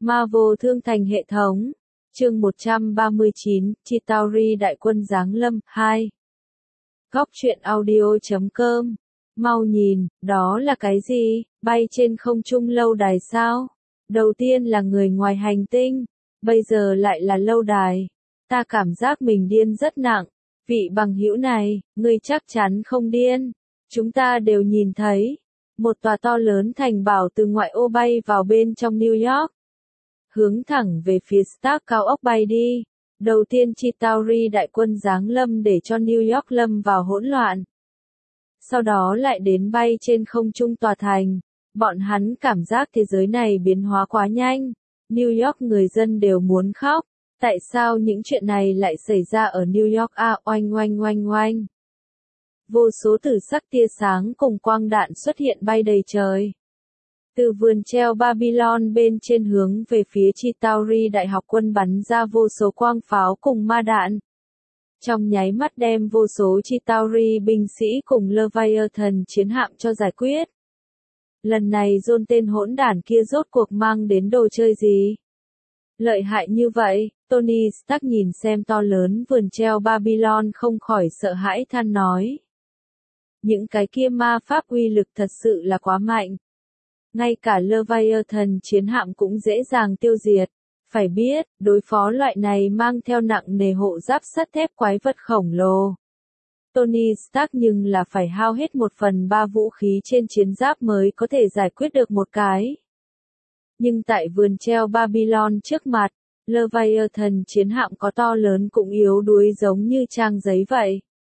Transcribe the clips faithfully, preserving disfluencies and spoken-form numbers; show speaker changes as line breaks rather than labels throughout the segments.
Marvel Thương Thành Hệ Thống. Chương một trăm ba mươi chín, Chitauri Đại Quân Giáng Lâm, hai. Góc truyện audio chấm com. Mau nhìn, đó là cái gì? Bay trên không trung lâu đài sao? Đầu tiên là người ngoài hành tinh, bây giờ lại là lâu đài. Ta cảm giác mình điên rất nặng. Vị bằng hữu này, ngươi chắc chắn không điên. Chúng ta đều nhìn thấy. Một tòa to lớn thành bảo từ ngoại ô bay vào bên trong New York. Hướng thẳng về phía Stark cao ốc bay đi. Đầu tiên Chitauri đại quân giáng lâm để cho New York lâm vào hỗn loạn. Sau đó lại đến bay trên không trung tòa thành. Bọn hắn cảm giác thế giới này biến hóa quá nhanh. New York người dân đều muốn khóc. Tại sao những chuyện này lại xảy ra ở New York à, oanh oanh oanh oanh. Vô số tử sắc tia sáng cùng quang đạn xuất hiện bay đầy trời. Từ vườn treo Babylon bên trên hướng về phía Chitauri đại học quân bắn ra vô số quang pháo cùng ma đạn. Trong nháy mắt đem vô số Chitauri binh sĩ cùng Leviathan chiến hạm cho giải quyết. Lần này John tên hỗn đản kia rốt cuộc mang đến đồ chơi gì? Lợi hại như vậy, Tony Stark nhìn xem to lớn vườn treo Babylon không khỏi sợ hãi than nói. Những cái kia ma pháp uy lực thật sự là quá mạnh. Ngay cả Leviathan chiến hạm cũng dễ dàng tiêu diệt. Phải biết, đối phó loại này mang theo nặng nề hộ giáp sắt thép quái vật khổng lồ. Tony Stark nhưng là phải hao hết một phần ba vũ khí trên chiến giáp mới có thể giải quyết được một cái. Nhưng tại vườn treo Babylon trước mặt, Leviathan chiến hạm có to lớn cũng yếu đuối giống như trang giấy vậy.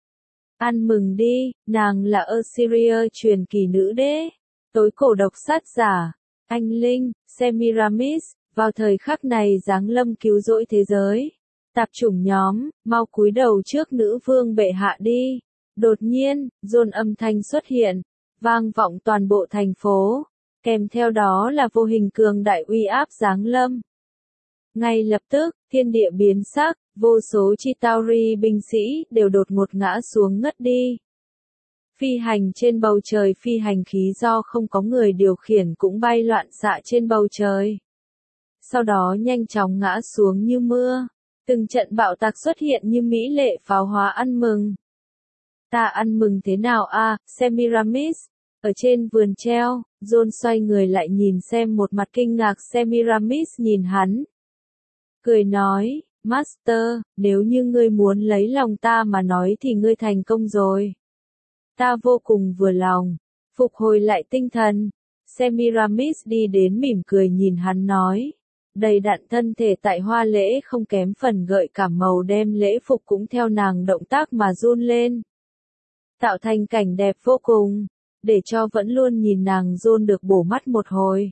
Ăn mừng đi, nàng là Assyria truyền kỳ nữ đế. Tối cổ độc sát giả, anh linh, Semiramis, vào thời khắc này giáng lâm cứu rỗi thế giới. Tạp chủng nhóm, mau cúi đầu trước nữ vương bệ hạ đi. Đột nhiên, John âm thanh xuất hiện, vang vọng toàn bộ thành phố, kèm theo đó là vô hình cường đại uy áp giáng lâm. Ngay lập tức, thiên địa biến sắc, vô số Chitauri binh sĩ đều đột ngột ngã xuống ngất đi. Phi hành trên bầu trời phi hành khí do không có người điều khiển cũng bay loạn xạ trên bầu trời. Sau đó nhanh chóng ngã xuống như mưa. Từng trận bạo tạc xuất hiện như mỹ lệ pháo hoa ăn mừng. Ta ăn mừng thế nào a, Semiramis? Ở trên vườn treo, John xoay người lại nhìn xem một mặt kinh ngạc Semiramis nhìn hắn. Cười nói, Master, nếu như ngươi muốn lấy lòng ta mà nói thì ngươi thành công rồi. Ta vô cùng vừa lòng. Phục hồi lại tinh thần. Semiramis đi đến mỉm cười nhìn hắn nói. Đầy đặn thân thể tại hoa lễ không kém phần gợi cảm màu đem lễ phục cũng theo nàng động tác mà run lên. Tạo thành cảnh đẹp vô cùng. Để cho vẫn luôn nhìn nàng John được bổ mắt một hồi.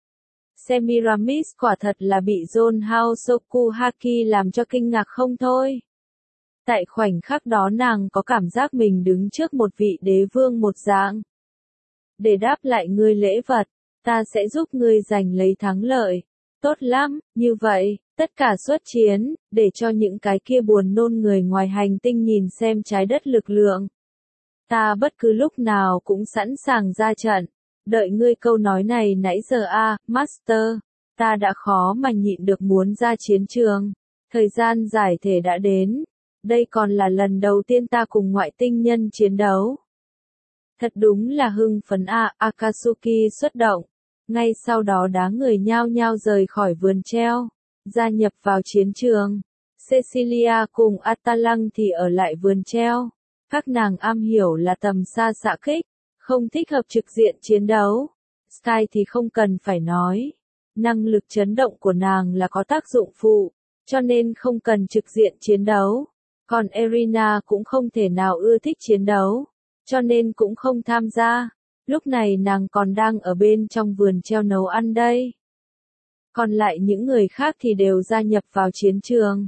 Semiramis quả thật là bị John Hosoku Haki làm cho kinh ngạc không thôi. Tại khoảnh khắc đó nàng có cảm giác mình đứng trước một vị đế vương một dạng. Để đáp lại ngươi lễ vật, ta sẽ giúp ngươi giành lấy thắng lợi. Tốt lắm, như vậy, tất cả xuất chiến, để cho những cái kia buồn nôn người ngoài hành tinh nhìn xem trái đất lực lượng. Ta bất cứ lúc nào cũng sẵn sàng ra trận. Đợi ngươi câu nói này nãy giờ a, à, Master. Ta đã khó mà nhịn được muốn ra chiến trường. Thời gian giải thể đã đến. Đây còn là lần đầu tiên ta cùng ngoại tinh nhân chiến đấu. Thật đúng là hưng phấn a, à, Akatsuki xuất động. Ngay sau đó đám người nhao nhao rời khỏi vườn treo, gia nhập vào chiến trường. Cecilia cùng Atalang thì ở lại vườn treo. Các nàng am hiểu là tầm xa xạ kích, không thích hợp trực diện chiến đấu. Sky thì không cần phải nói. Năng lực chấn động của nàng là có tác dụng phụ, cho nên không cần trực diện chiến đấu. Còn Erina cũng không thể nào ưa thích chiến đấu, cho nên cũng không tham gia. Lúc này nàng còn đang ở bên trong vườn treo nấu ăn đây. Còn lại những người khác thì đều gia nhập vào chiến trường.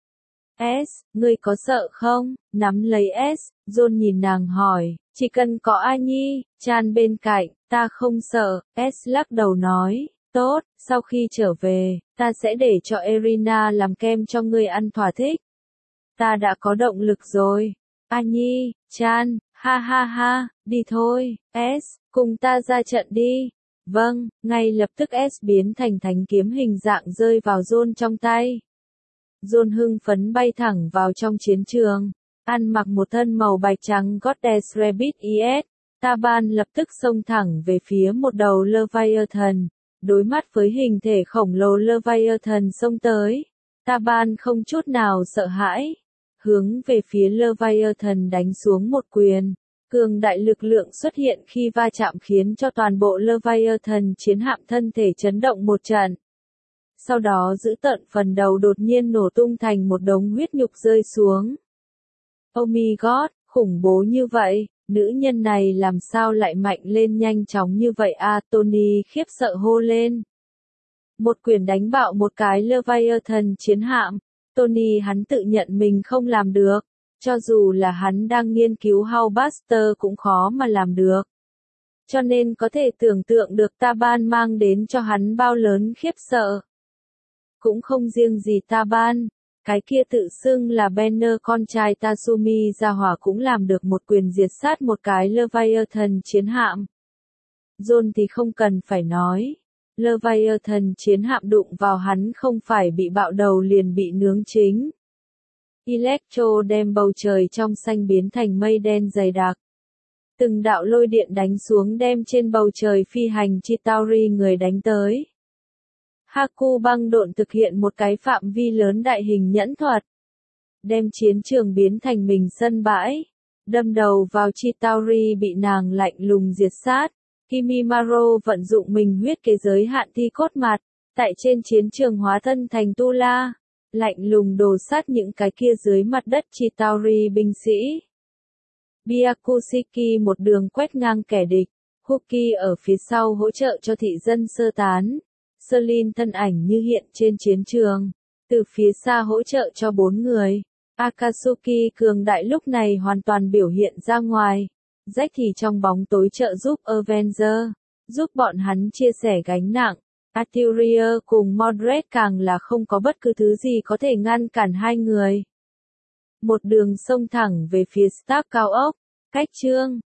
S, ngươi có sợ không? Nắm lấy S, John nhìn nàng hỏi, chỉ cần có A Nhi, Chan bên cạnh, ta không sợ. S lắc đầu nói, tốt, sau khi trở về, ta sẽ để cho Erina làm kem cho ngươi ăn thỏa thích. Ta đã có động lực rồi. A Nhi, Chan, ha ha ha, đi thôi, S, cùng ta ra trận đi. Vâng, ngay lập tức S biến thành thánh kiếm hình dạng rơi vào John trong tay. John hưng phấn bay thẳng vào trong chiến trường, ăn mặc một thân màu bạch trắng Goddess Rabbit es. Taban lập tức xông thẳng về phía một đầu Leviathan, đối mắt với hình thể khổng lồ Leviathan xông tới. Taban không chút nào sợ hãi, hướng về phía Leviathan đánh xuống một quyền. Cường đại lực lượng xuất hiện khi va chạm khiến cho toàn bộ Leviathan chiến hạm thân thể chấn động một trận. Sau đó giữ tận phần đầu đột nhiên nổ tung thành một đống huyết nhục rơi xuống. Oh my god, khủng bố như vậy, nữ nhân này làm sao lại mạnh lên nhanh chóng như vậy à, Tony khiếp sợ hô lên. Một quyền đánh bạo một cái Leviathan chiến hạm, Tony hắn tự nhận mình không làm được, cho dù là hắn đang nghiên cứu Hullbuster cũng khó mà làm được. Cho nên có thể tưởng tượng được Taban mang đến cho hắn bao lớn khiếp sợ. Cũng không riêng gì Taban, cái kia tự xưng là Banner con trai Tatsumi gia hỏa cũng làm được một quyền diệt sát một cái Leviathan chiến hạm. John thì không cần phải nói. Leviathan chiến hạm đụng vào hắn không phải bị bạo đầu liền bị nướng chính. Electro đem bầu trời trong xanh biến thành mây đen dày đặc. Từng đạo lôi điện đánh xuống đem trên bầu trời phi hành Chitauri người đánh tới. Haku băng độn thực hiện một cái phạm vi lớn đại hình nhẫn thuật. Đem chiến trường biến thành mình sân bãi. Đâm đầu vào Chitauri bị nàng lạnh lùng diệt sát. Kimimaro vận dụng mình huyết kế giới hạn thi cốt mặt. Tại trên chiến trường hóa thân thành Tu La. Lạnh lùng đồ sát những cái kia dưới mặt đất Chitauri binh sĩ. Byakushiki một đường quét ngang kẻ địch. Huki ở phía sau hỗ trợ cho thị dân sơ tán. Serlin thân ảnh như hiện trên chiến trường, từ phía xa hỗ trợ cho bốn người. Akatsuki cường đại lúc này hoàn toàn biểu hiện ra ngoài. Jack thì trong bóng tối trợ giúp Avenger, giúp bọn hắn chia sẻ gánh nặng. Artillery cùng Mordred càng là không có bất cứ thứ gì có thể ngăn cản hai người. Một đường sông thẳng về phía Stark cao ốc, cách chương.